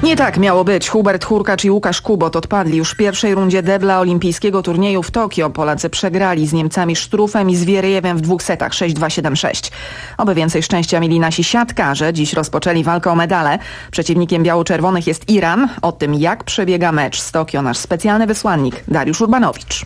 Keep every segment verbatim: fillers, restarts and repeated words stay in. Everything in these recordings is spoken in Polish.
Nie tak miało być. Hubert Hurkacz i Łukasz Kubot odpadli już w pierwszej rundzie debla olimpijskiego turnieju w Tokio. Polacy przegrali z Niemcami Sztrufem i Zwierejewem w dwóch setach sześć dwa siedem sześć. Oby więcej szczęścia mieli nasi siatkarze. Dziś rozpoczęli walkę o medale. Przeciwnikiem biało-czerwonych jest Iran. O tym, jak przebiega mecz z Tokio, nasz specjalny wysłannik Dariusz Urbanowicz.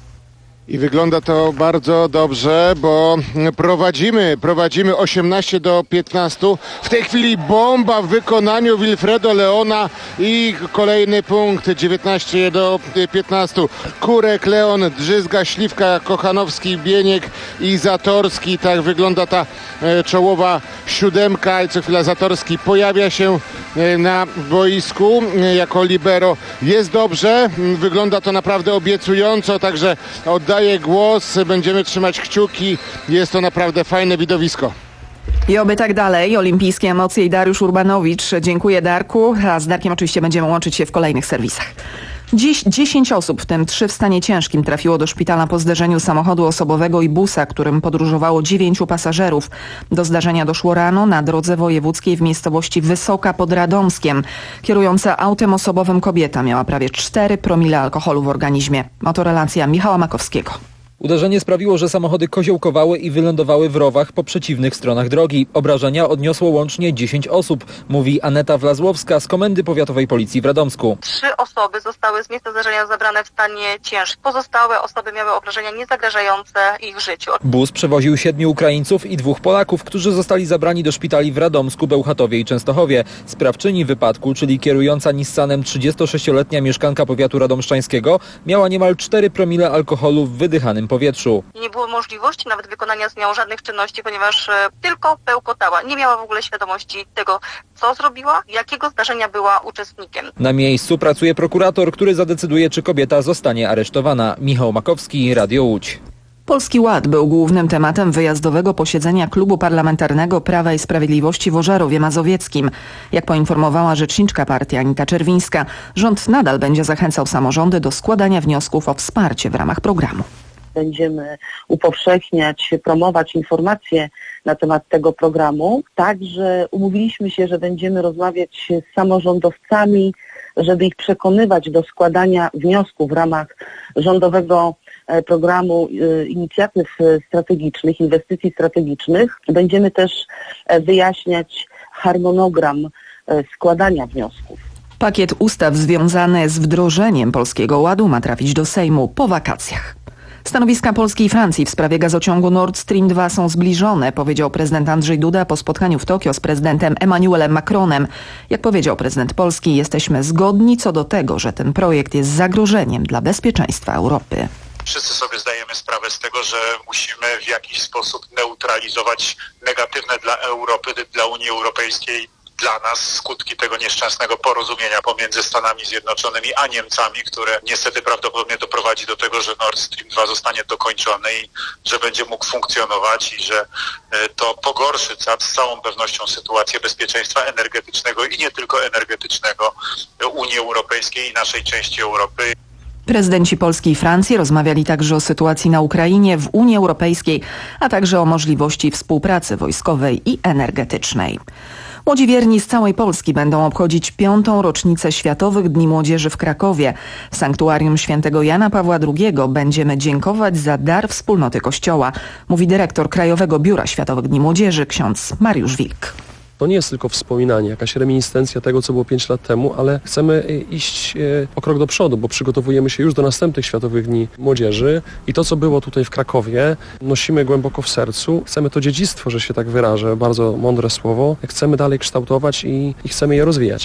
I wygląda to bardzo dobrze, bo prowadzimy, prowadzimy osiemnaście do piętnastu. W tej chwili bomba w wykonaniu Wilfredo Leona i kolejny punkt, dziewiętnaście do piętnastu. Kurek, Leon, Drzyzga, Śliwka, Kochanowski, Bieniek i Zatorski. Tak wygląda ta czołowa siódemka i co chwila Zatorski pojawia się na boisku jako libero. Jest dobrze, wygląda to naprawdę obiecująco, także oddaję głos, będziemy trzymać kciuki, jest to naprawdę fajne widowisko. I oby tak dalej. Olimpijskie emocje i Dariusz Urbanowicz. Dziękuję, Darku, a z Darkiem oczywiście będziemy łączyć się w kolejnych serwisach. Dziś dziesięć osób, w tym trzy w stanie ciężkim, trafiło do szpitala po zderzeniu samochodu osobowego i busa, którym podróżowało dziewięciu pasażerów. Do zdarzenia doszło rano na drodze wojewódzkiej w miejscowości Wysoka pod Radomskiem. Kierująca autem osobowym kobieta miała prawie cztery promile alkoholu w organizmie. Oto relacja Michała Makowskiego. Uderzenie sprawiło, że samochody koziołkowały i wylądowały w rowach po przeciwnych stronach drogi. Obrażenia odniosło łącznie dziesięć osób, mówi Aneta Wlazłowska z Komendy Powiatowej Policji w Radomsku. Trzy osoby zostały z miejsca zdarzenia zabrane w stanie ciężkim. Pozostałe osoby miały obrażenia niezagrażające ich życiu. Bus przewoził siedmiu Ukraińców i dwóch Polaków, którzy zostali zabrani do szpitali w Radomsku, Bełchatowie i Częstochowie. Sprawczyni wypadku, czyli kierująca Nissanem trzydziestosześcioletnia mieszkanka powiatu radomszczańskiego, miała niemal cztery promile alkoholu w wydychanym powietrzu. Nie było możliwości nawet wykonania z nią żadnych czynności, ponieważ e, tylko bełkotała. Nie miała w ogóle świadomości tego, co zrobiła, jakiego zdarzenia była uczestnikiem. Na miejscu pracuje prokurator, który zadecyduje, czy kobieta zostanie aresztowana. Michał Makowski, Radio Łódź. Polski Ład był głównym tematem wyjazdowego posiedzenia Klubu Parlamentarnego Prawa i Sprawiedliwości w Ożarowie Mazowieckim. Jak poinformowała rzeczniczka partii Anita Czerwińska, rząd nadal będzie zachęcał samorządy do składania wniosków o wsparcie w ramach programu. Będziemy upowszechniać, promować informacje na temat tego programu. Także umówiliśmy się, że będziemy rozmawiać z samorządowcami, żeby ich przekonywać do składania wniosków w ramach rządowego programu inicjatyw strategicznych, inwestycji strategicznych. Będziemy też wyjaśniać harmonogram składania wniosków. Pakiet ustaw związany z wdrożeniem Polskiego Ładu ma trafić do Sejmu po wakacjach. Stanowiska Polski i Francji w sprawie gazociągu Nord Stream dwa są zbliżone, powiedział prezydent Andrzej Duda po spotkaniu w Tokio z prezydentem Emmanuelem Macronem. Jak powiedział prezydent Polski, jesteśmy zgodni co do tego, że ten projekt jest zagrożeniem dla bezpieczeństwa Europy. Wszyscy sobie zdajemy sprawę z tego, że musimy w jakiś sposób neutralizować negatywne dla Europy, dla Unii Europejskiej, dla nas skutki tego nieszczęsnego porozumienia pomiędzy Stanami Zjednoczonymi a Niemcami, które niestety prawdopodobnie doprowadzi do tego, że Nord Stream dwa zostanie dokończony i że będzie mógł funkcjonować i że to pogorszy z całą pewnością sytuację bezpieczeństwa energetycznego i nie tylko energetycznego Unii Europejskiej i naszej części Europy. Prezydenci Polski i Francji rozmawiali także o sytuacji na Ukrainie, w Unii Europejskiej, a także o możliwości współpracy wojskowej i energetycznej. Młodzi wierni z całej Polski będą obchodzić piątą rocznicę Światowych Dni Młodzieży w Krakowie. W sanktuarium świętego Jana Pawła drugiego będziemy dziękować za dar wspólnoty Kościoła, mówi dyrektor Krajowego Biura Światowych Dni Młodzieży ksiądz Mariusz Wilk. To nie jest tylko wspominanie, jakaś reminiscencja tego, co było pięć lat temu, ale chcemy iść o krok do przodu, bo przygotowujemy się już do następnych Światowych Dni Młodzieży i to, co było tutaj w Krakowie, nosimy głęboko w sercu. Chcemy to dziedzictwo, że się tak wyrażę, bardzo mądre słowo, chcemy dalej kształtować i, i chcemy je rozwijać.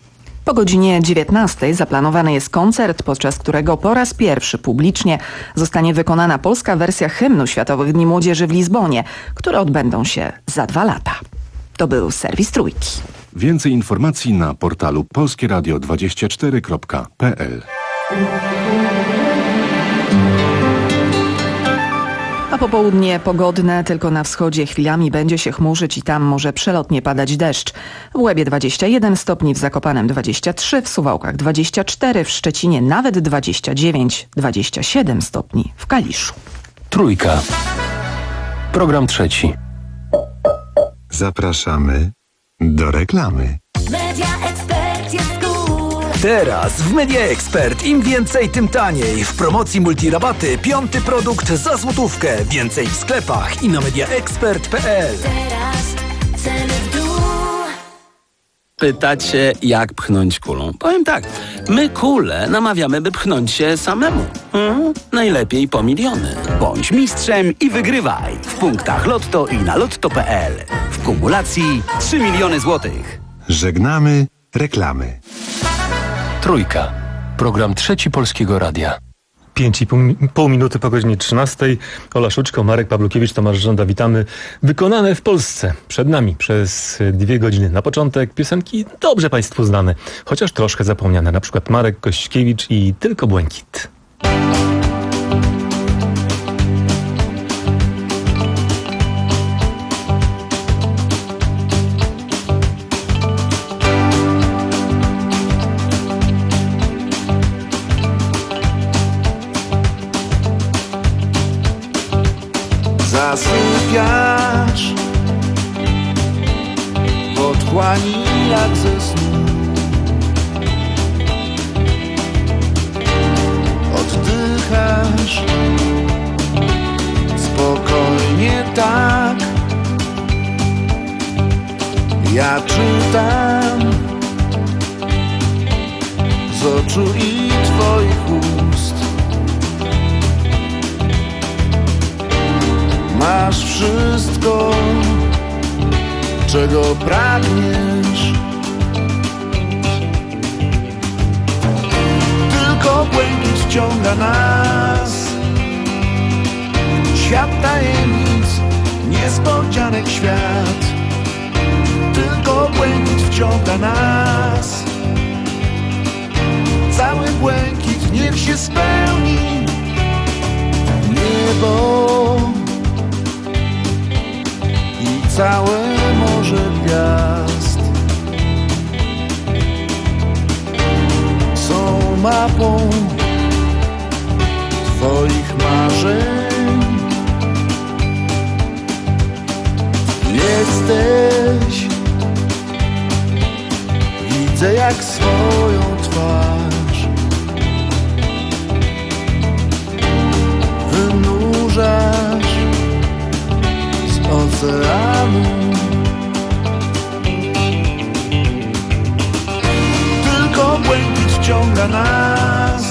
Po godzinie dziewiętnastej zaplanowany jest koncert, podczas którego po raz pierwszy publicznie zostanie wykonana polska wersja hymnu Światowych Dni Młodzieży w Lizbonie, które odbędą się za dwa lata. To był serwis Trójki. Więcej informacji na portalu polskie radio dwadzieścia cztery kropka p l. A popołudnie pogodne, tylko na wschodzie chwilami będzie się chmurzyć i tam może przelotnie padać deszcz. W Łebie dwadzieścia jeden stopni, w Zakopanem dwadzieścia trzy, w Suwałkach dwadzieścia cztery, w Szczecinie nawet dwadzieścia dziewięć, dwadzieścia siedem stopni w Kaliszu. Trójka. Program trzeci. Zapraszamy do reklamy. Media Expert. Ekspert jest cool. Teraz w Media Expert im więcej, tym taniej. W promocji multirabaty piąty produkt za złotówkę. Więcej w sklepach i na mediaexpert kropka p l. Teraz ceny w dół. Pytacie, jak pchnąć kulą? Powiem tak, my kulę namawiamy, by pchnąć się samemu. Hmm? Najlepiej po miliony. Bądź mistrzem i wygrywaj. W punktach Lotto i na lotto kropka p l. W kumulacji trzy miliony złotych. Żegnamy reklamy. Trójka. Program Trzeci Polskiego Radia. Pięć i pół, pół minuty po godzinie trzynastej. Ola Szuczko, Marek Pawlukiewicz, Tomasz Żąda, witamy. Wykonane w Polsce. Przed nami przez dwie godziny. Na początek piosenki dobrze Państwu znane, chociaż troszkę zapomniane. Na przykład Marek Kościkiewicz i Tylko Błękit. Zasypiasz w otchłani jak ze snu. Oddychasz spokojnie tak. Ja czytam z oczu i twoich ust. Masz wszystko, czego pragniesz. Tylko błękit wciąga nas. Świat tajemnic, niespodzianek świat. Tylko błękit wciąga nas. Cały błękit niech się spełni. Niebo całe morze gwiazd są mapą twoich marzeń. Jesteś, widzę jak swoją twarz. Wynurzasz oceanu. Tylko błękit wciąga nas.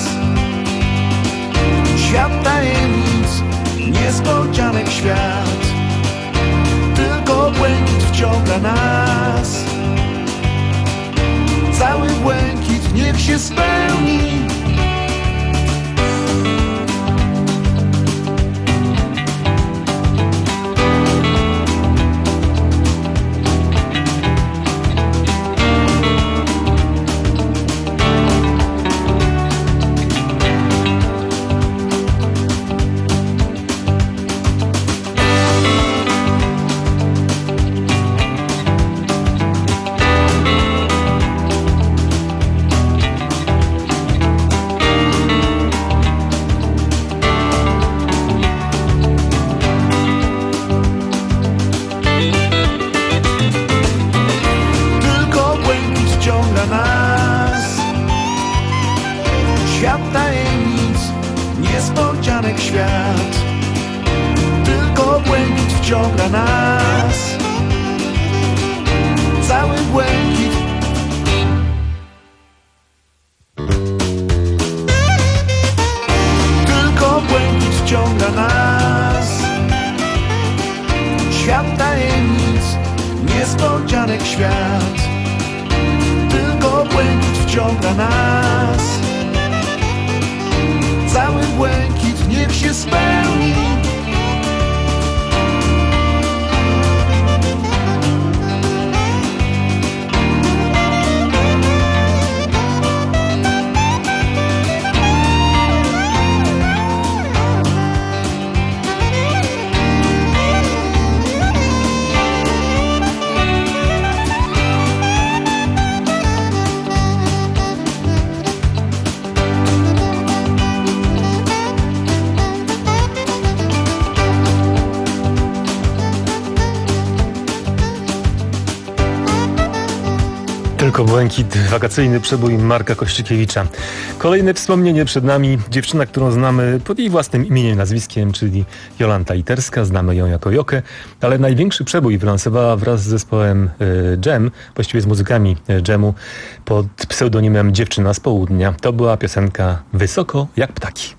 Świat tajemnic, niespodzianek świat. Tylko błękit wciąga nas. Cały błękit niech się spełni. Tylko błękit, wakacyjny przebój Marka Kościkiewicza. Kolejne wspomnienie przed nami. Dziewczyna, którą znamy pod jej własnym imieniem, nazwiskiem, czyli Jolanta Literska. Znamy ją jako Jokę, ale największy przebój wylansowała wraz z zespołem y, Dżem, właściwie z muzykami y, Dżemu, pod pseudonimem Dziewczyna z Południa. To była piosenka Wysoko jak ptaki.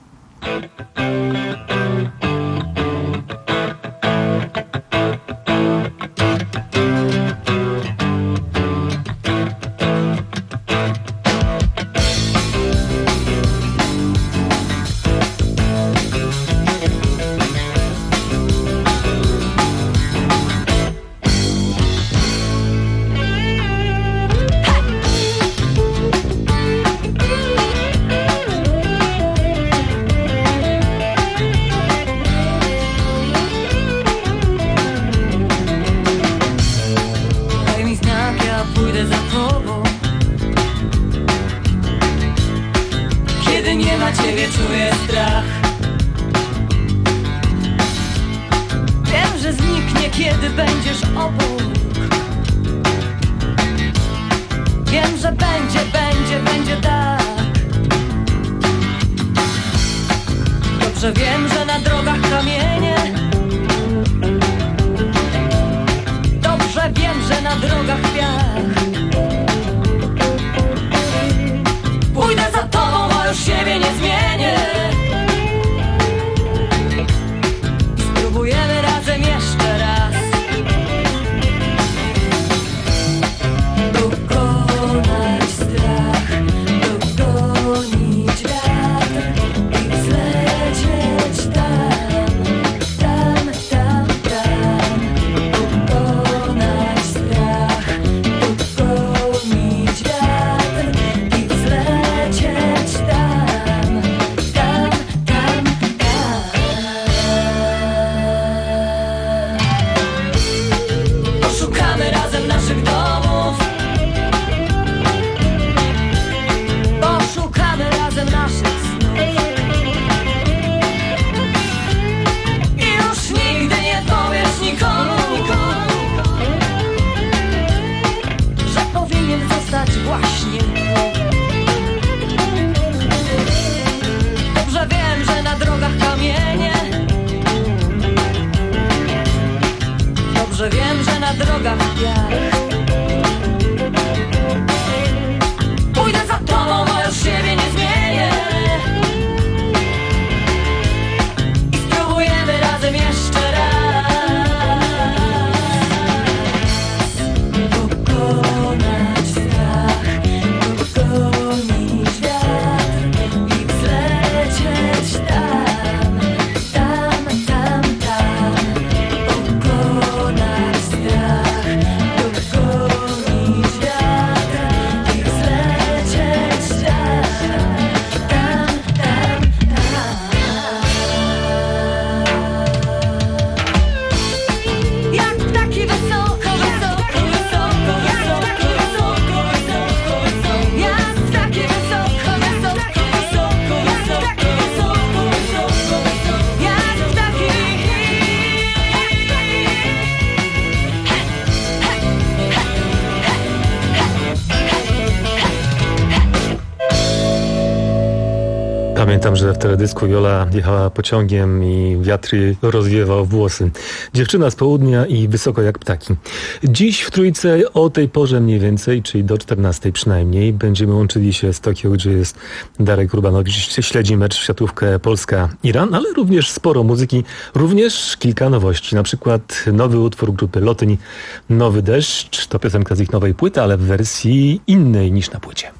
Pamiętam, że w teledysku Jola jechała pociągiem i wiatr jej rozwiewał włosy. Dziewczyna z Południa i Wysoko jak ptaki. Dziś w Trójce o tej porze mniej więcej, czyli do czternastej przynajmniej, będziemy łączyli się z Tokio, gdzie jest Darek Urbanowicz. Śledzi mecz w siatkówkę Polska-Iran, ale również sporo muzyki, również kilka nowości. Na przykład nowy utwór grupy Lotyń, Nowy deszcz. To piosenka z ich nowej płyty, ale w wersji innej niż na płycie.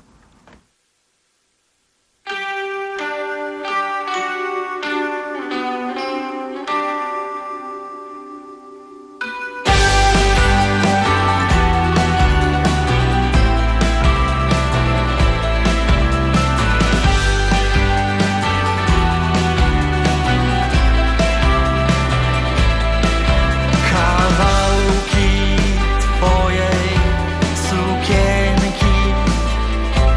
Kawałki twojej sukienki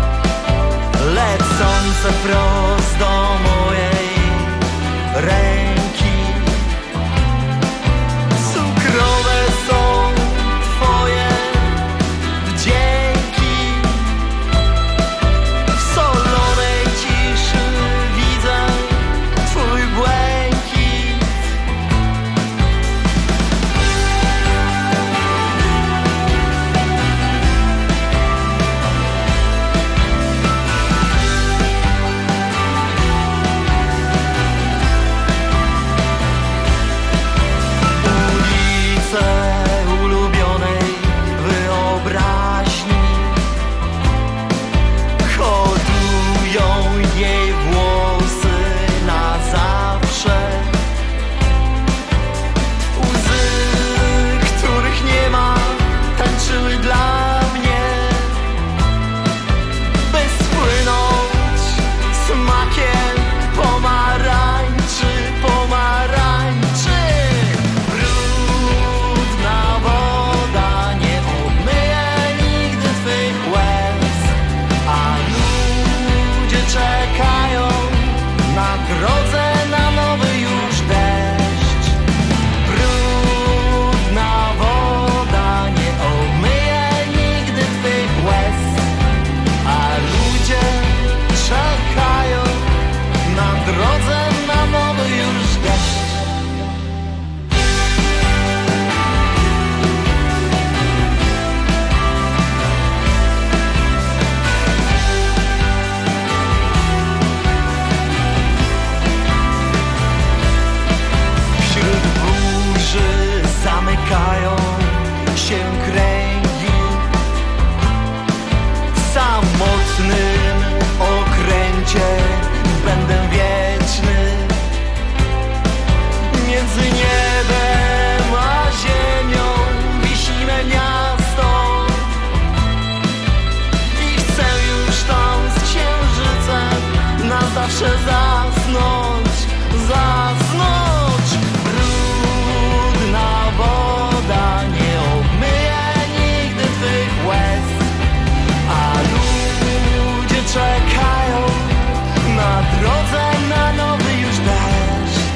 zawsze zasnąć, zasnąć. Brudna woda nie obmyje nigdy twych łez, a ludzie czekają na drodze na nowy już deszcz.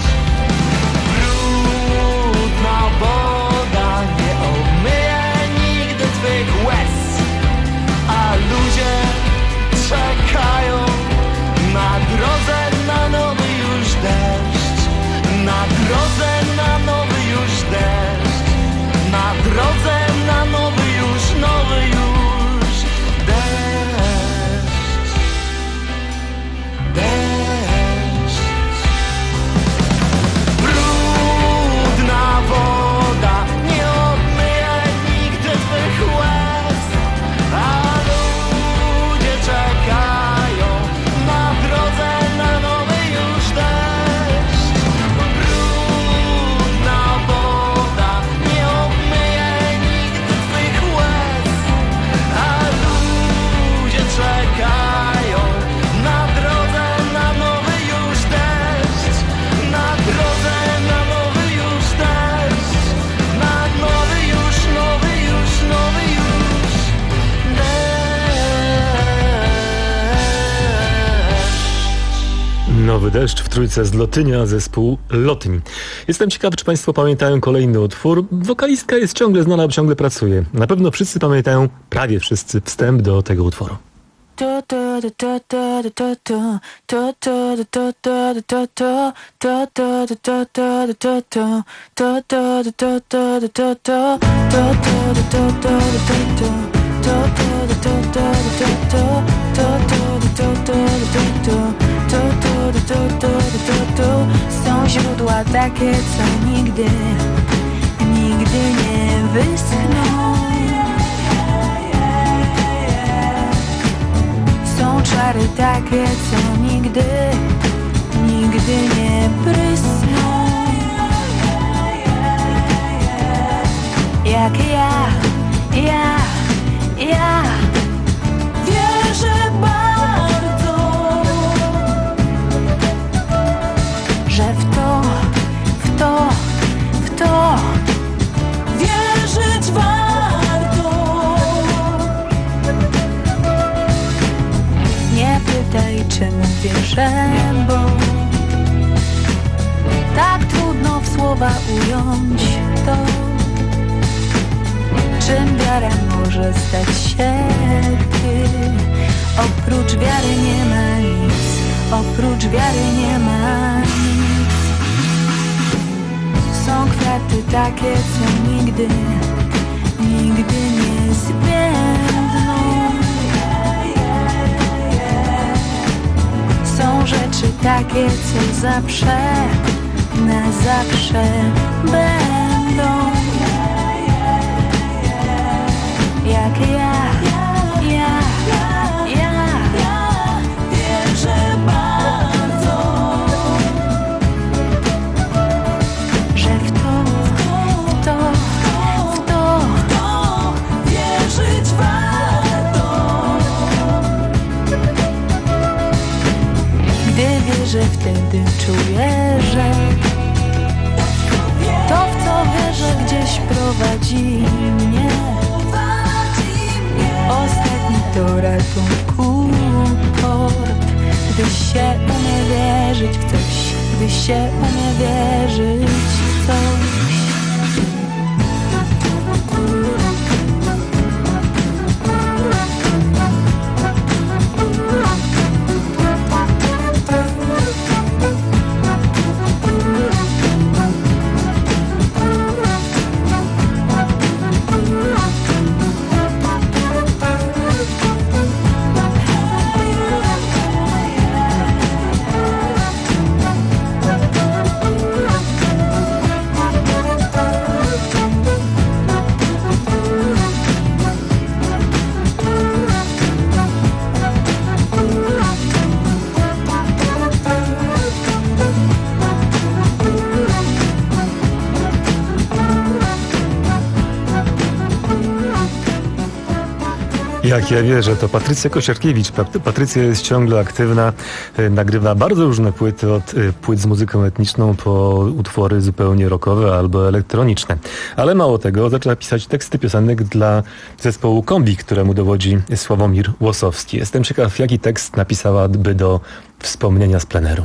Brudna woda nie obmyje nigdy twych łez, a ludzie czekają na drodze na nowy już deszcz. Na drodze na nowy już deszcz. Na drodze na nowy już, nowy już deszcz. Deszcz. Brudna woda nie obmyje nigdy twych łez, a ludzie czekają na drodze na nowy już deszcz. Brudna woda nie obmyje nigdy twych łez, a ludzie czekają na drodze na nowy już deszcz. Na drodze na nowy już deszcz. Na nowy już, nowy już, nowy już deszcz. Nowy deszcz w trójce z Lotynia, zespół Lotni. Jestem ciekaw, czy Państwo pamiętają kolejny utwór. Wokalistka jest ciągle znana, bo ciągle pracuje. Na pewno wszyscy pamiętają, prawie wszyscy, wstęp do tego utworu. Są źródła takie, co nigdy, nigdy nie wyschną. Są czary takie, co nigdy, nigdy nie prysną. Jak ja, ja, ja wierzę bardzo, że w to, w to, w to wierzyć warto. Nie pytaj, czemu wierzę, bo tak trudno w słowa ująć to, czym wiara może stać się, gdy oprócz wiary nie ma nic, oprócz wiary nie ma nic. Są kwiaty takie, co nigdy, nigdy nie zwiędną. Są rzeczy takie, co zawsze, na zawsze będą. Jak ja, ja, ja, ja wierzę bardzo, że w to, w to, w to, w to wierzyć warto. Gdy wierzę, wtedy czuję, że to, w co wierzę, gdzieś prowadzi mnie. Ostatni to ratunku port, gdy się umie wierzyć w coś, gdy się umie wierzyć w coś. Jak ja wierzę, to Patrycja Kosierkiewicz. Pat- Patrycja jest ciągle aktywna, y, nagrywa bardzo różne płyty, od y, płyt z muzyką etniczną po utwory zupełnie rockowe albo elektroniczne. Ale mało tego, zaczęła pisać teksty piosenek dla zespołu Kombi, któremu dowodzi Sławomir Łosowski. Jestem ciekaw, jaki tekst napisałaby do wspomnienia z pleneru.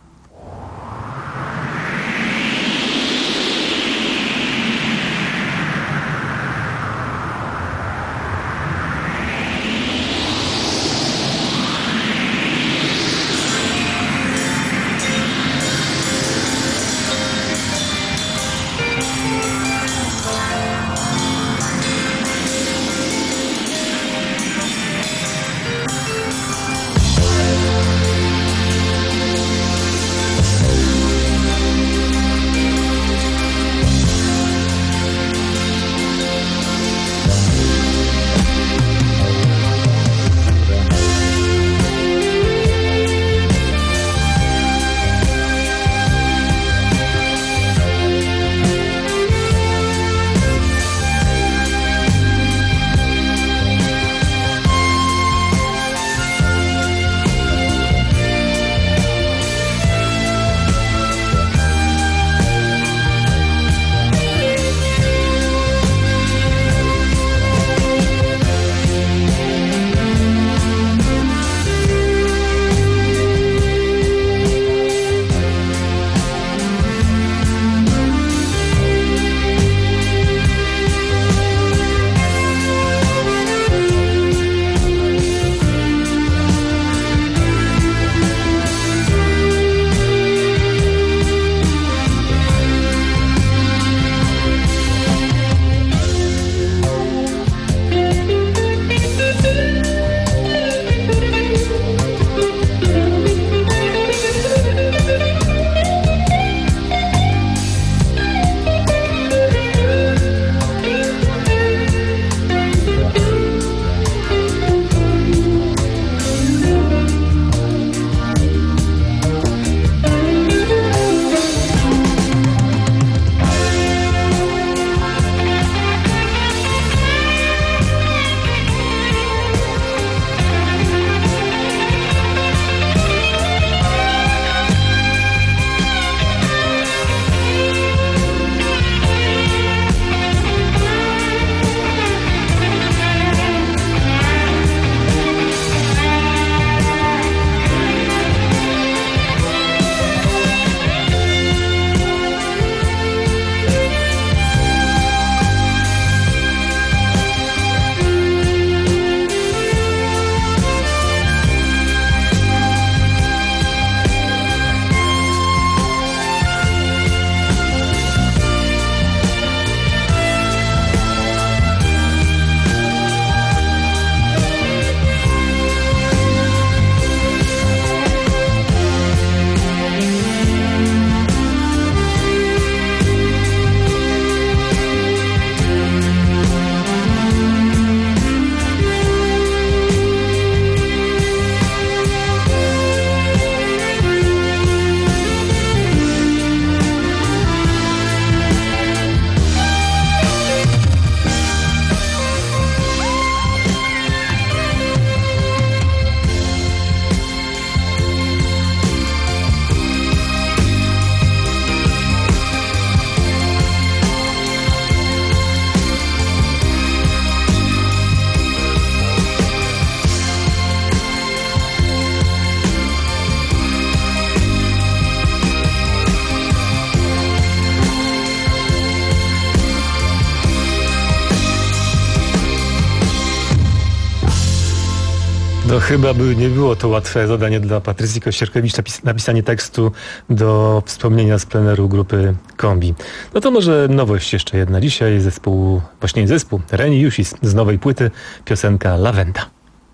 No chyba by nie było to łatwe zadanie dla Patrycji Kościerkiewicz, napis- napisanie tekstu do wspomnienia z pleneru grupy Kombi. No to może nowość jeszcze jedna. Dzisiaj zespół, właśnie zespół Reni Jusis z nowej płyty, piosenka Lawenda.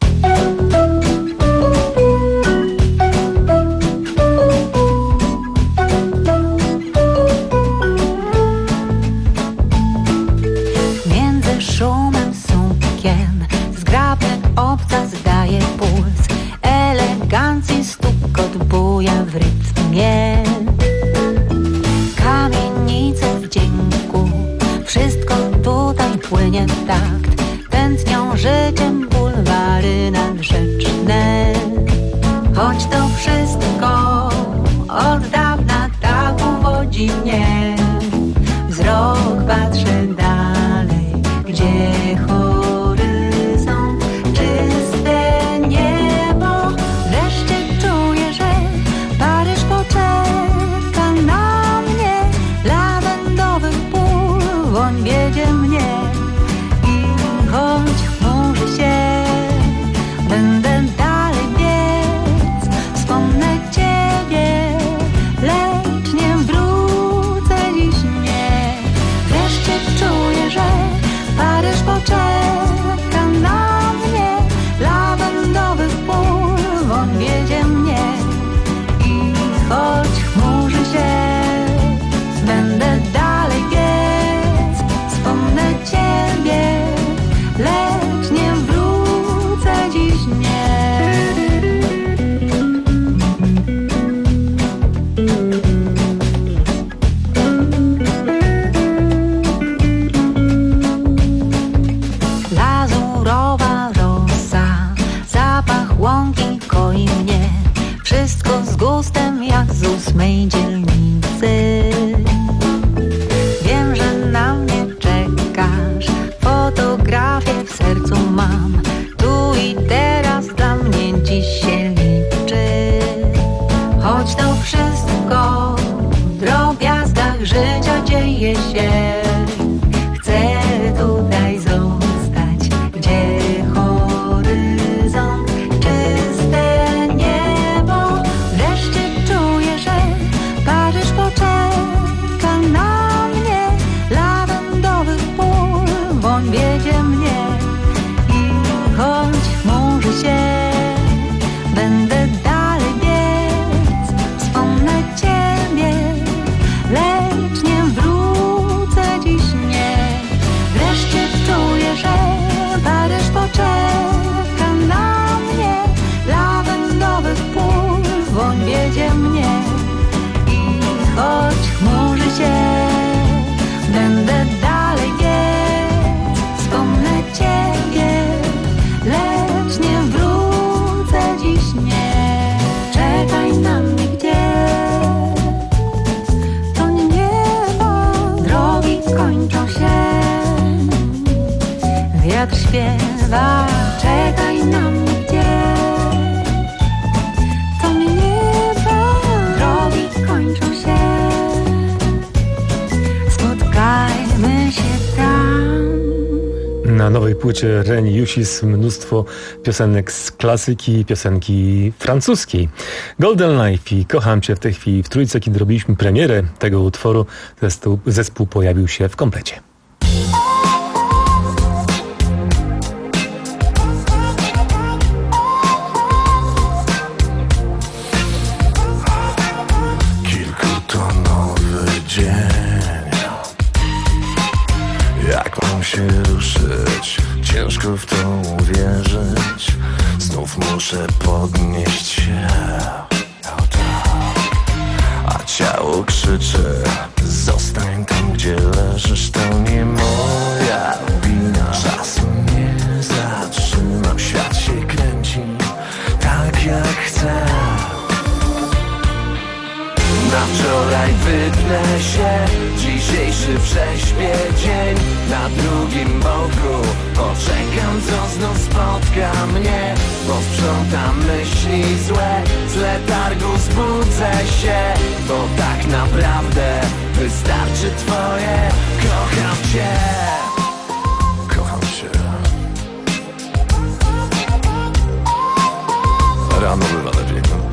Między szumem sukien zgrabny obcas daje puls, elegancji stukot buja w rytmie. Kamienice w dzięku, wszystko tutaj płynie w takt, tętnią życiem bulwar. nie. Lazurowa rosa, zapach łąki koi mnie. Wszystko z gustem jak z ósmej dzielnicy. Wiem, że na mnie czekasz, fotografię w sercu mam. Tu i teraz dla mnie dziś się liczy. Choć to wszystko w drobiazgach życia dzieje się, chcę tutaj zostać, gdzie horyzont, czyste niebo. Wreszcie czuję, że Paryż poczeka na mnie. Lawendowych pól woń wiedzie mnie i choć chmurzy się, będę dalej biec. Wspomnę Ciebie, lecz nie wrócę dziś nie. Wreszcie czuję, że Paryż poczeka na mnie. Lawendowych pól woń wiedzie mnie i choć chmurzy się, będę dalej biec. Wspomnę Ciebie, lecz nie wrócę dziś nie. Czekaj na mnie gdzieś, to nie niebo. Drogi kończą się, wiatr śpiewa. Czekaj na mnie gdzieś, to nie niebo. Drogi kończą się, spotkajmy się tam. Na nowej płycie Reni Jusis mnóstwo piosenek z klasyki, piosenki francuskiej. Golden Life i Kocham Cię w tej chwili w Trójce, kiedy robiliśmy premierę tego utworu, zespół, zespół pojawił się w komplecie. Kilkutonowy dzień. Jak mam się ruszyć? Ciężko w to uwierzyć. Znów muszę podnieść się, o tak. A ciało krzyczy: zostań tam, gdzie leżysz. To nie moja wina. Czasu nie zatrzymam. Świat się kręci tak jak chcę. Na wczoraj wypnę się, dzisiejszy prześpię dzień. Na drugim boku poczekam, co znów spotka mnie. Posprzątam myśli złe, z letargu zbudzę się. Bo tak naprawdę wystarczy Twoje kocham Cię. Kocham Cię. Rano bywa lepiej, no.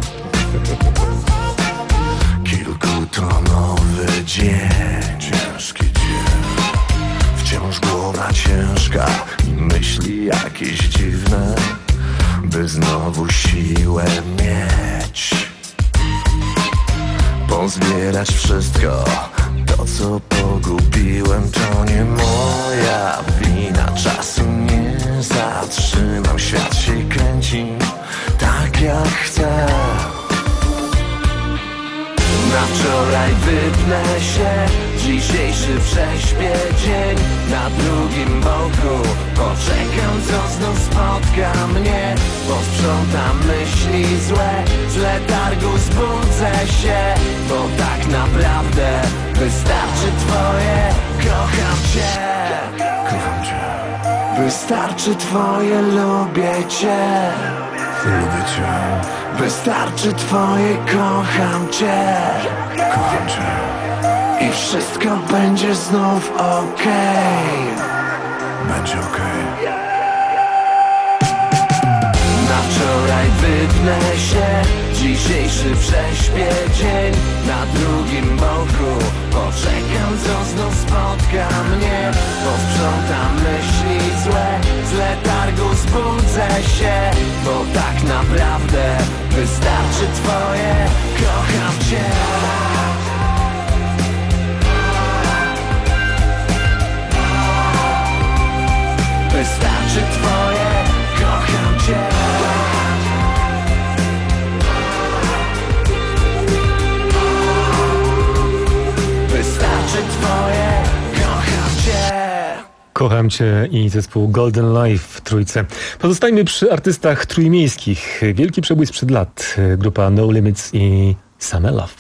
Kilkutonowy dzień, ciężki dzień. Wciąż głowa ciężka i myśli jakieś dziwne, by znowu siłę mieć. Pozbierać wszystko, to co pogubiłem. To nie moja wina. Czasu nie zatrzymam. Świat się kręci tak jak chcę. Na wczoraj wypnę się, dzisiejszy prześpię dzień. Na drugim boku poczekam, co znów spotka mnie. Posprzątam myśli złe, z letargu zbudzę się. Bo tak naprawdę wystarczy Twoje kocham Cię. Kocham Cię. Wystarczy Twoje lubię Cię. Lubię Cię. Wystarczy Twoje kocham Cię. Kocham Cię. I wszystko będzie znów okej. Będzie okej. Na wczoraj wypnę się, dzisiejszy prześpię dzień. Na drugim boku poczekam, co znów spotka mnie. Posprzątam myśli złe, z letargu zbudzę się. Bo tak naprawdę wystarczy Twoje kocham Cię. Wystarczy Twoje kocham Cię. Kocham Cię i zespół Golden Life w trójce. Pozostajmy przy artystach trójmiejskich. Wielki przebój sprzed lat. Grupa No Limits i Same Love.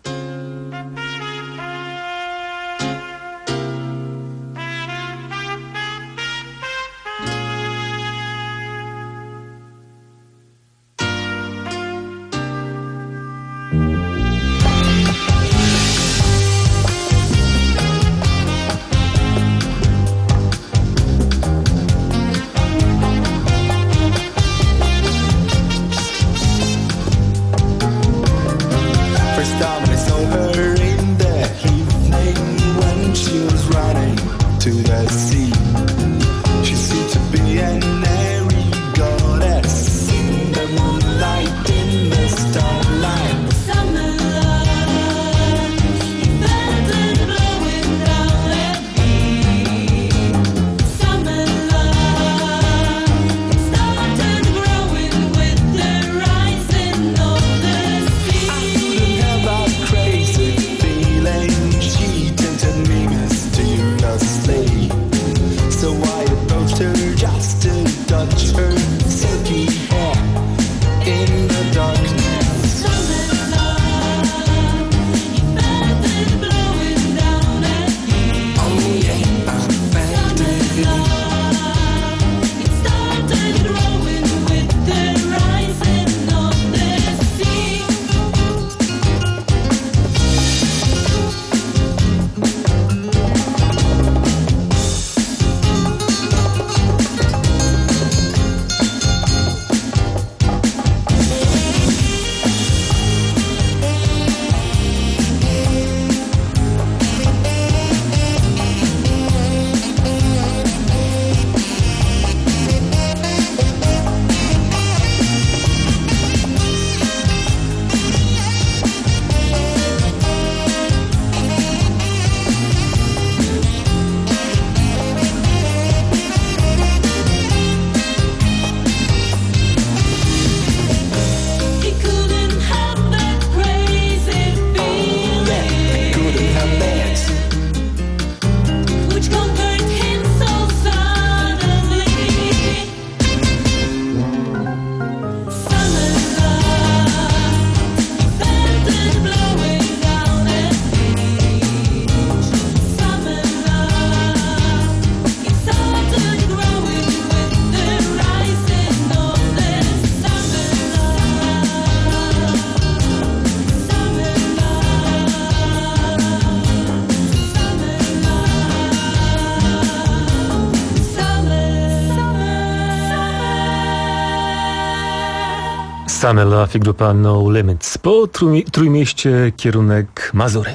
Same Love i grupa No Limits. Po trój, Trójmieście kierunek Mazury.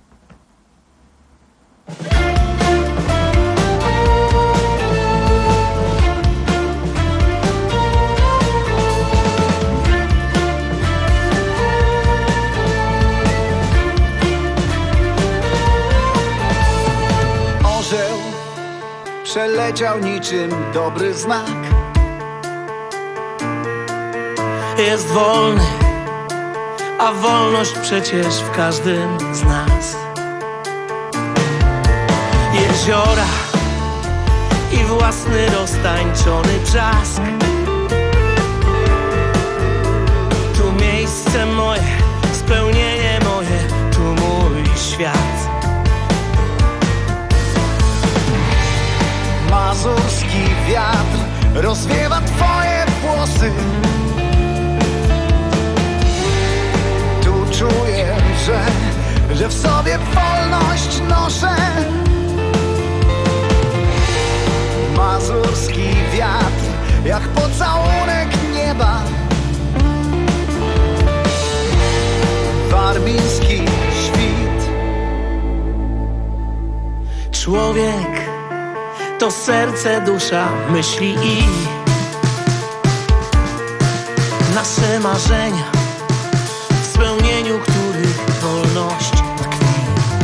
Orzeł przeleciał niczym dobry znak. Jest wolny, a wolność przecież w każdym z nas. Jeziora i własny roztańczony brzask. Tu miejsce moje, spełnienie moje, tu mój świat. Mazurski wiatr rozwiewa twoje włosy. Czuję, że, że w sobie wolność noszę. Mazurski wiatr, jak pocałunek nieba. Warmiński świt. Człowiek to serce, dusza, myśli i nasze marzenia, w spełnieniu których wolność tkwi.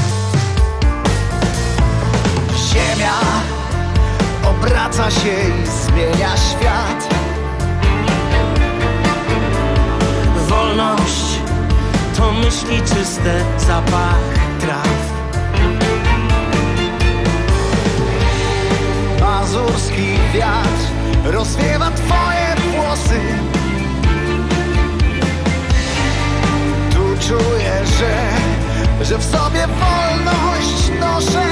Ziemia obraca się i zmienia świat. Wolność to myśli czyste, zapach traw. że w sobie wolność noszę.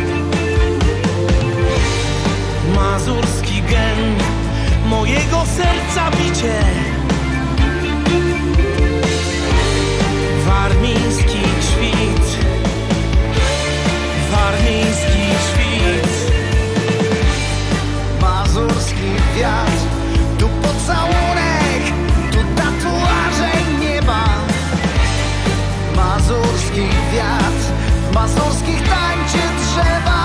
Mazurski gen mojego serca bicie, warmiński świt, warmiński świt. Mazurski wiatr, tu pocałunek, tu tatuaże nieba. Mazurski wiatr, w mazurskich tańczy drzewa.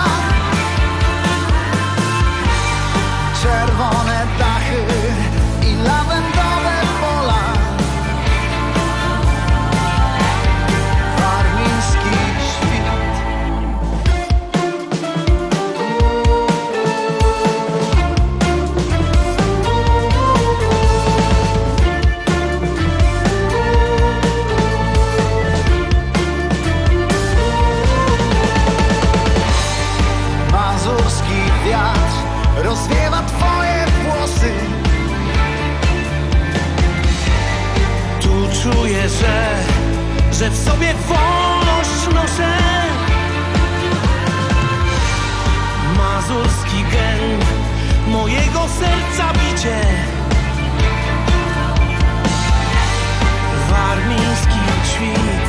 Czerwone dachy i lawendowe pola. Warmiński świt. Mazurski wiatr rozwiewa twoje włosy. Tu czuję, że, że w sobie wolność noszę. Mazurski gen mojego serca bicie, warmiński świt.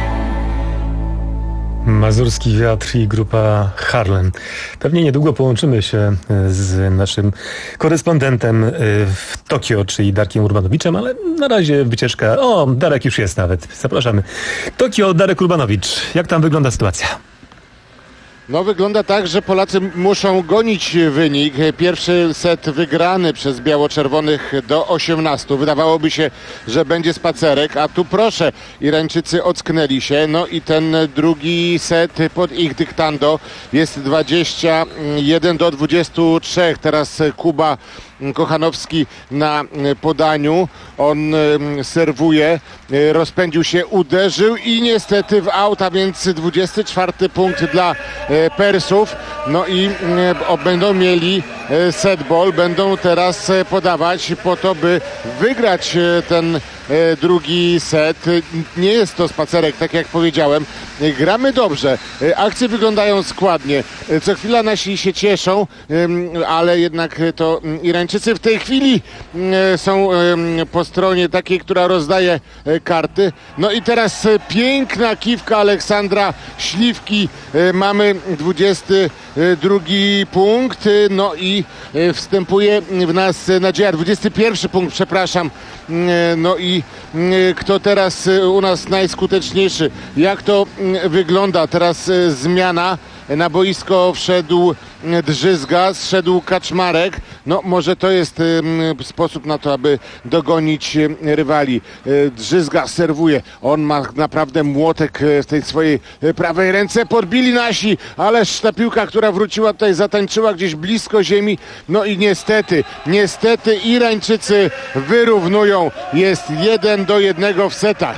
Mazurski wiatr i grupa Harlem. Pewnie niedługo połączymy się z naszym korespondentem w Tokio, czyli Darkiem Urbanowiczem, ale na razie wycieczka. O, Darek już jest nawet. Zapraszamy. Tokio, Darek Urbanowicz. Jak tam wygląda sytuacja? No wygląda tak, że Polacy muszą gonić wynik. Pierwszy set wygrany przez biało-czerwonych do osiemnastu. Wydawałoby się, że będzie spacerek, a tu proszę, Irańczycy ocknęli się. No i ten drugi set pod ich dyktando jest dwadzieścia jeden do dwudziestu trzech. Teraz Kuba Kochanowski na podaniu. On serwuje, rozpędził się, uderzył i niestety w aut, a więc dwudziesty czwarty punkt dla Persów. No i będą mieli set ball, będą teraz podawać po to, by wygrać ten drugi set. Nie jest to spacerek, tak jak powiedziałem. Gramy dobrze. Akcje wyglądają składnie. Co chwila nasi się cieszą, ale jednak to Irańczycy w tej chwili są po stronie takiej, która rozdaje karty. No i teraz piękna kiwka Aleksandra Śliwki. Mamy dwudziesty drugi punkt. No i wstępuje w nas nadzieja. dwudziesty pierwszy punkt, przepraszam. No i kto teraz u nas najskuteczniejszy? Jak to wygląda? Teraz zmiana. Na boisko wszedł Drzyzga, zszedł Kaczmarek. No może to jest y, sposób na to, aby dogonić y, rywali. Y, Drzyzga serwuje. On ma naprawdę młotek y, w tej swojej y, prawej ręce. Podbili nasi, ależ ta piłka, która wróciła tutaj, zatańczyła gdzieś blisko ziemi. No i niestety, niestety Irańczycy wyrównują. Jest jeden do jednego w setach.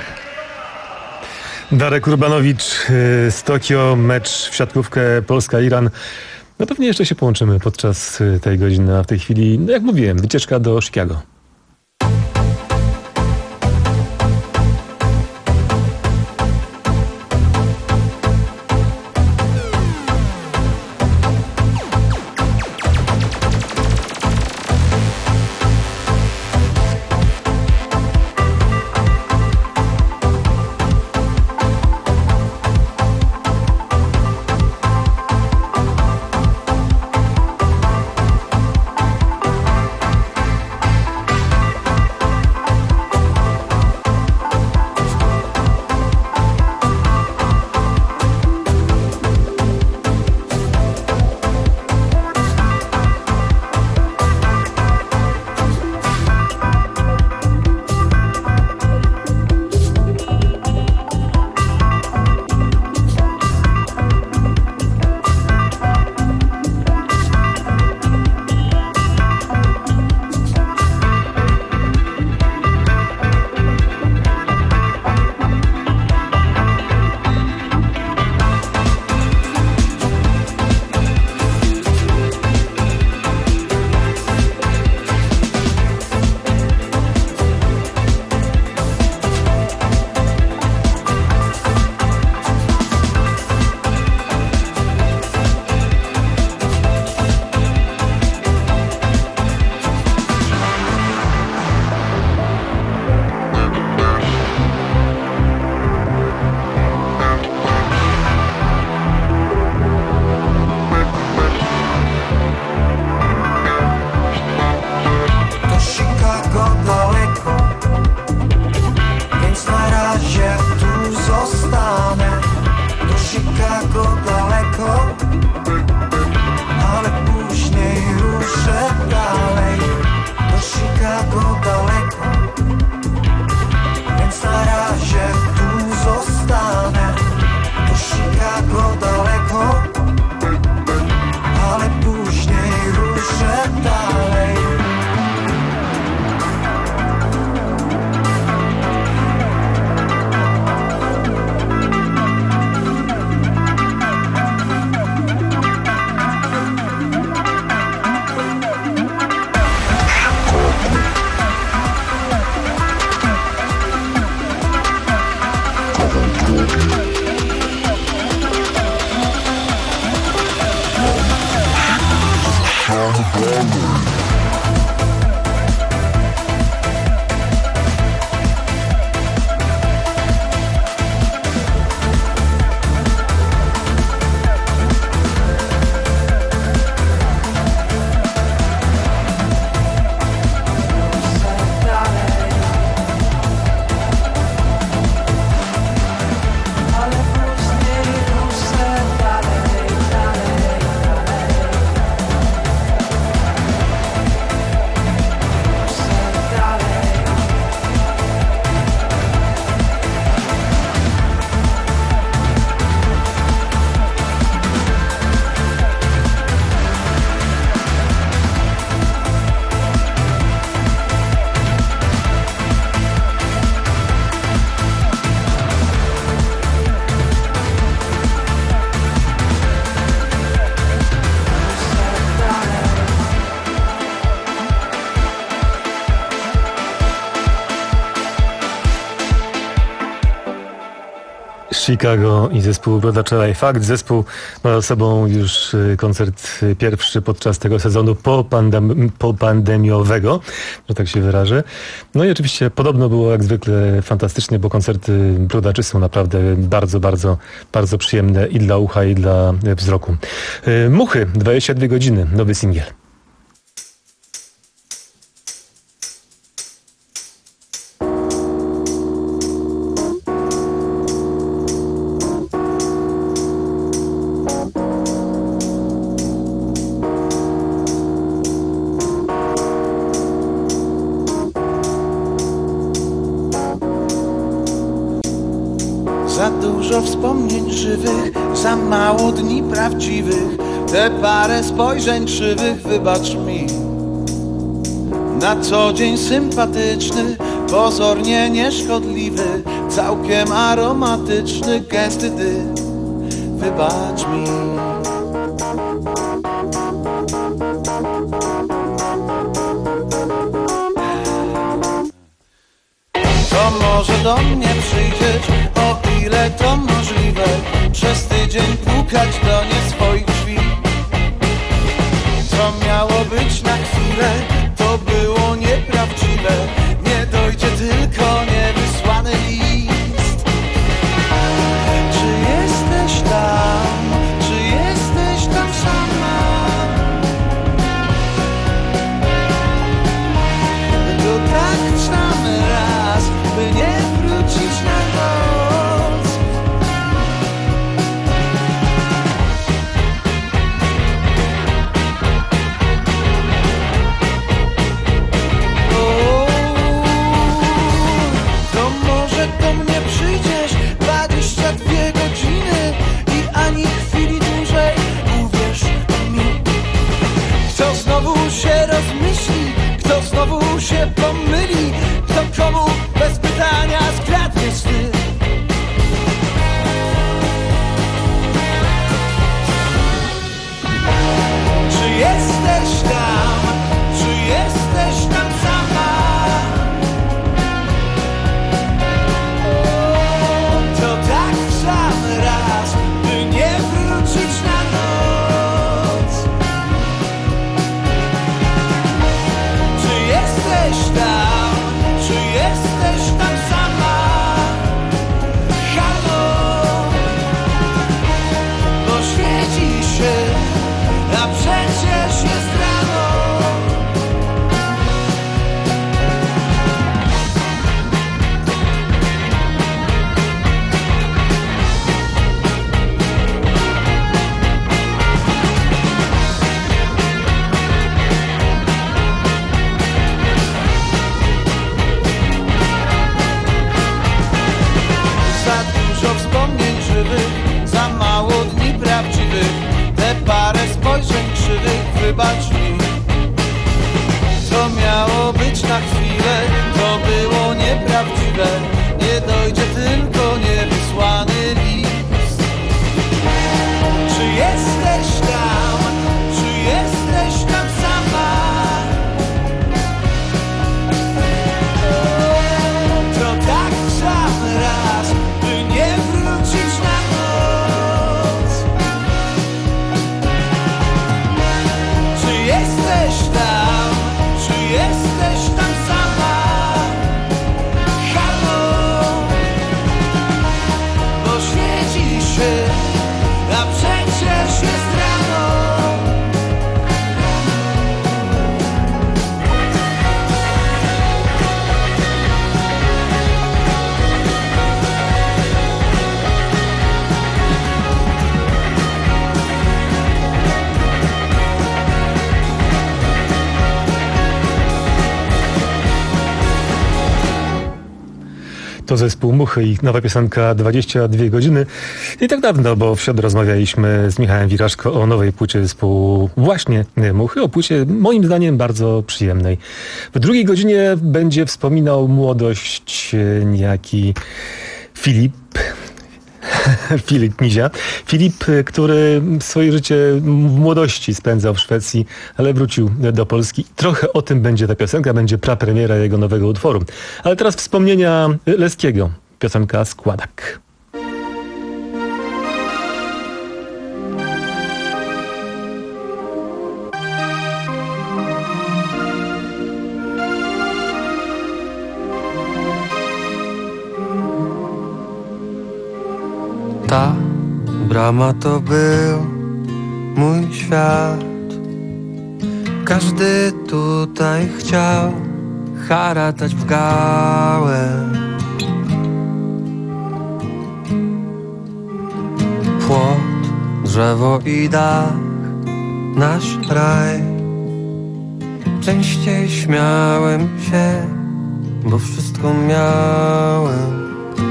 Darek Urbanowicz z Tokio, mecz w siatkówkę Polska-Iran. No pewnie jeszcze się połączymy podczas tej godziny, a w tej chwili, no jak mówiłem, wycieczka do Chicago. Chicago i zespół Brodaczela. Fakt, zespół ma za sobą już koncert pierwszy podczas tego sezonu po pandem- popandemiowego, że tak się wyrażę. No i oczywiście podobno było jak zwykle fantastycznie, bo koncerty Brodaczy są naprawdę bardzo, bardzo, bardzo przyjemne i dla ucha, i dla wzroku. Muchy, dwadzieścia dwie godziny, nowy singiel. Za dużo wspomnień żywych, za mało dni prawdziwych, te parę spojrzeń krzywych, wybacz mi. Na co dzień sympatyczny, pozornie nieszkodliwy, całkiem aromatyczny, gęsty dym, wybacz mi. To może do mnie przyjdzieć, o ile to możliwe, przez tydzień pukać do nie swoich drzwi. To miało być na chwilę, to było nieprawdziwe, nie dojdzie tylko niewysłany list. Czy jesteś tam, czy jesteś tam sama? To tak w sam raz, by nie wrócić na noc. O, to może do mnie przyjdziesz dwadzieścia dwie godziny i ani chwili dłużej, uwierz mi. Kto znowu się rozmyśli, kto znowu się pomyli, kto komu bez pytania skradnie sny. Czy jesteś tam, czy jesteś tam sama? To tak w sam raz, by nie wrócić na noc. Czy jesteś tam, czy jesteś tam sama? Halo, bo świeci się, a przecież jest rano. Za dużo wspomnień żywych, za mało dni prawdziwych, te parę spojrzeń krzywych, wybacz mi. To miało być na chwilę, to było nieprawdziwe, nie dojdzie tylko niewysłany list. Czy jesteś tam, czy jesteś tam sama? To tak w sam raz, by nie wrócić na noc. Czy jesteś tam, czy jesteś tam sama? Halo, bo świeci się, a przecież jest rano. To zespół Muchy i nowa piosenka dwadzieścia dwie godziny. Nie tak dawno, bo w środę rozmawialiśmy z Michałem Wiraszko o nowej płycie zespołu właśnie Muchy, o płycie moim zdaniem bardzo przyjemnej. W drugiej godzinie będzie wspominał młodość niejaki Filip. Filip Mizia. Filip, który swoje życie w młodości spędzał w Szwecji, ale wrócił do Polski. Trochę o tym będzie ta piosenka, będzie prapremiera jego nowego utworu. Ale teraz wspomnienia Leskiego. Piosenka Składak. Ta brama to był mój świat. Każdy tutaj chciał haratać w gałę. Płot, drzewo i dach, nasz raj. Częściej śmiałem się, bo wszystko miałem.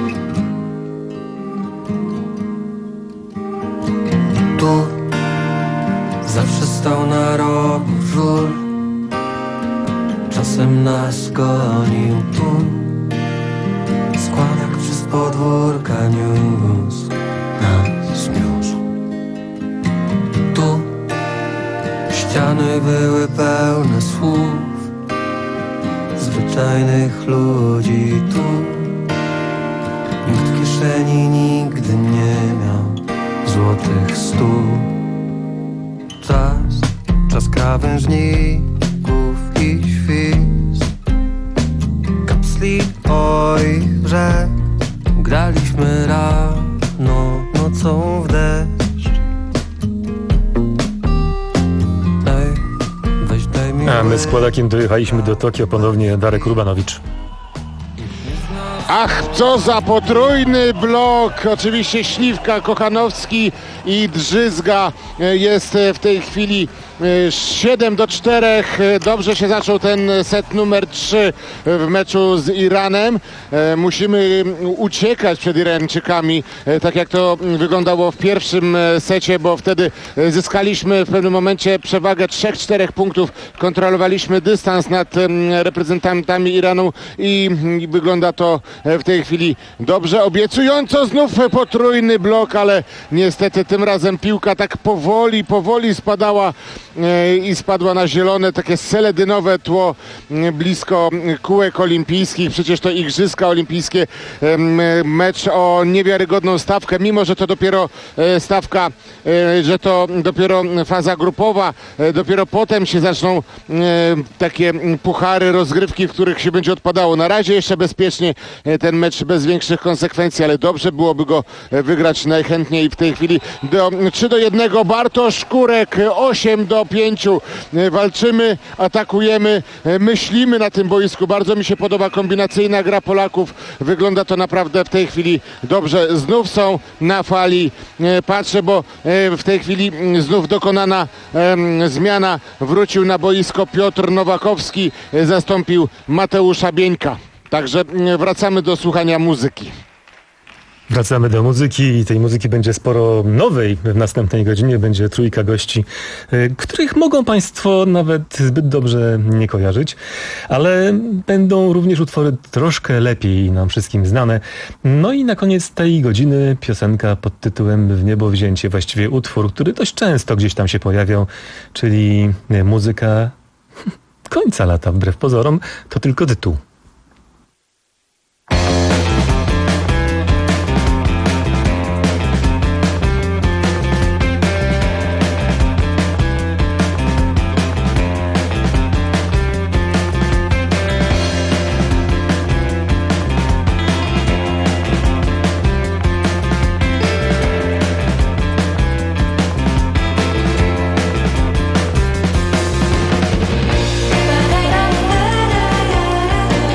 Tu zawsze stał na rogu żur. Czasem nas gonił tu. Składak przez podwórka niósł, nas zniósł. Tu ściany były pełne słów zwyczajnych ludzi. Tu nikt w kieszeni nigdy nie miał złotych stóp. Czas, czas krawężników i świst, kapsli oj rzek. Graliśmy rano, nocą w deszcz. Ej, weź daj mi. A my z Kładakiem dojechaliśmy do Tokio ponownie. Darek Urbanowicz. Ach, co za potrójny blok! Oczywiście Śliwka, Kochanowski i Drzyzga. Jest w tej chwili siedem do czterech. Dobrze się zaczął ten set numer trzy w meczu z Iranem. Musimy uciekać przed Irańczykami, tak jak to wyglądało w pierwszym secie, bo wtedy zyskaliśmy w pewnym momencie przewagę trzech czterech punktów. Kontrolowaliśmy dystans nad reprezentantami Iranu i wygląda to w tej chwili dobrze, obiecująco. Znów potrójny blok, ale niestety tym razem piłka tak powoli, powoli spadała i spadła na zielone, takie seledynowe tło blisko kółek olimpijskich. Przecież to Igrzyska Olimpijskie, mecz o niewiarygodną stawkę, mimo że to dopiero stawka, że to dopiero faza grupowa. Dopiero potem się zaczną takie puchary, rozgrywki, w których się będzie odpadało. Na razie jeszcze bezpiecznie ten mecz bez większych konsekwencji, ale dobrze byłoby go wygrać najchętniej w tej chwili. Do, trzy do jednego Bartosz Kurek, osiem do pięciu. Walczymy, atakujemy, myślimy na tym boisku. Bardzo mi się podoba kombinacyjna gra Polaków. Wygląda to naprawdę w tej chwili dobrze. Znów są na fali. Patrzę, bo w tej chwili znów dokonana zmiana. Wrócił na boisko Piotr Nowakowski, zastąpił Mateusza Bieńka. Także wracamy do słuchania muzyki. Wracamy do muzyki i tej muzyki będzie sporo nowej w następnej godzinie. Będzie trójka gości, których mogą Państwo nawet zbyt dobrze nie kojarzyć, ale będą również utwory troszkę lepiej nam wszystkim znane. No i na koniec tej godziny piosenka pod tytułem W niebo wzięcie, właściwie utwór, który dość często gdzieś tam się pojawiał, czyli muzyka końca lata, wbrew pozorom, to tylko tytuł. Da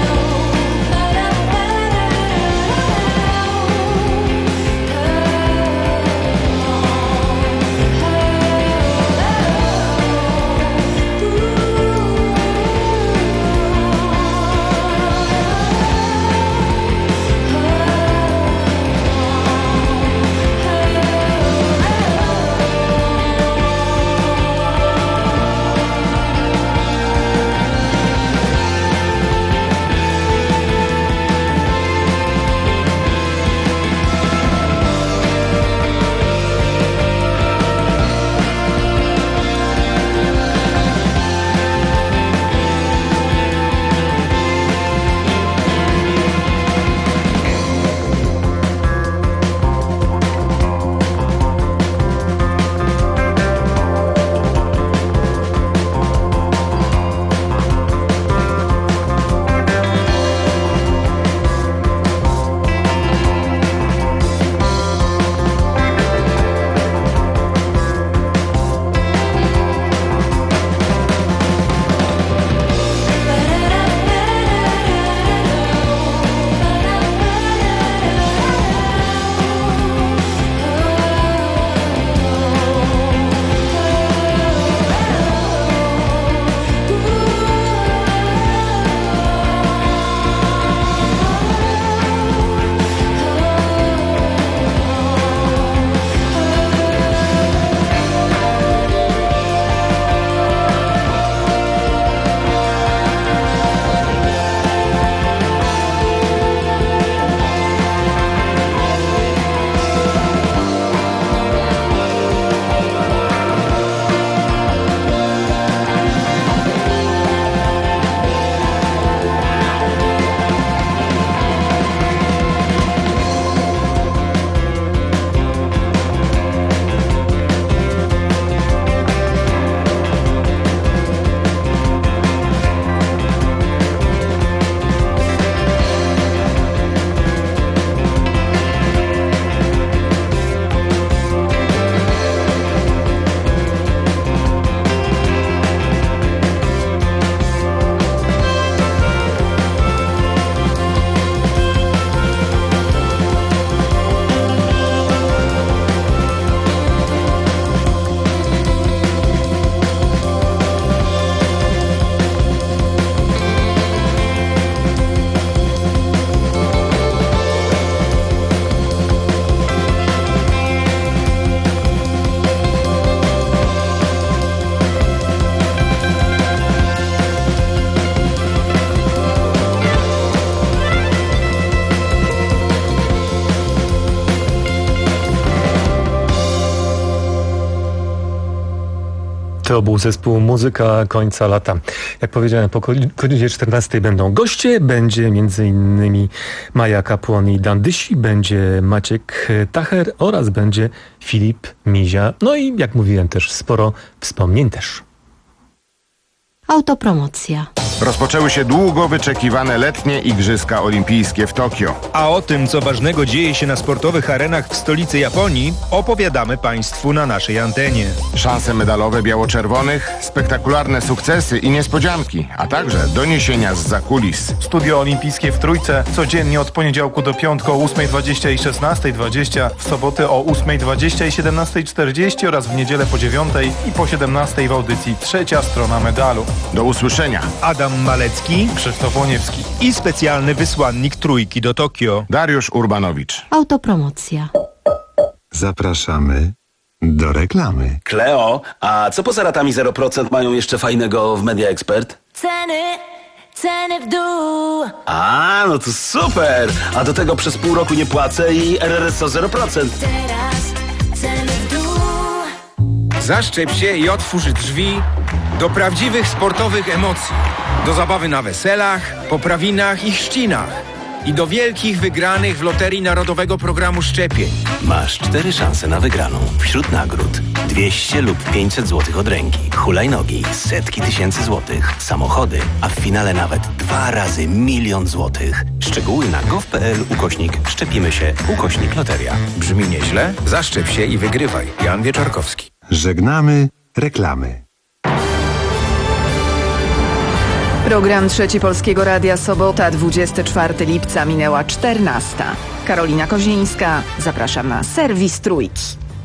To był zespół Muzyka Końca Lata. Jak powiedziałem, po godzinie czternastej będą goście, będzie między innymi Maja Kapłon i Dandysi, będzie Maciek Tacher oraz będzie Filip Mizia. No i jak mówiłem też sporo wspomnień też. Autopromocja. Rozpoczęły się długo wyczekiwane letnie Igrzyska Olimpijskie w Tokio. A o tym, co ważnego dzieje się na sportowych arenach w stolicy Japonii, opowiadamy Państwu na naszej antenie. Szanse medalowe biało-czerwonych, spektakularne sukcesy i niespodzianki, a także doniesienia zza kulis. Studio Olimpijskie w Trójce codziennie od poniedziałku do piątku o ósmej dwadzieścia i szesnastej dwadzieścia, w soboty o ósmej dwadzieścia i siedemnastej czterdzieści oraz w niedzielę po dziewiątej i po siedemnastej w audycji Trzecia Strona Medalu. Do usłyszenia. Adam Malecki, Krzysztof Łoniewski i specjalny wysłannik Trójki do Tokio, Dariusz Urbanowicz. Autopromocja. Zapraszamy do reklamy. Kleo, a co poza ratami zero procent mają jeszcze fajnego w Media Expert? Ceny, ceny w dół. A, no to super! A do tego przez pół roku nie płacę i R R S O zero procent. Teraz ceny w dół. Zaszczep się i otwórz drzwi do prawdziwych sportowych emocji. Do zabawy na weselach, poprawinach i chrzcinach. I do wielkich wygranych w Loterii Narodowego Programu Szczepień. Masz cztery szanse na wygraną. Wśród nagród dwieście lub pięćset złotych od ręki, hulajnogi, setki tysięcy złotych, samochody, a w finale nawet dwa razy milion złotych. Szczegóły na gov.pl ukośnik szczepimy się ukośnik loteria. Brzmi nieźle? Zaszczep się i wygrywaj. Jan Wieczorkowski. Żegnamy reklamy. Program Trzeci Polskiego Radia, sobota, dwudziestego czwartego lipca, minęła czternasta. Karolina Kozińska, zapraszam na serwis Trójki.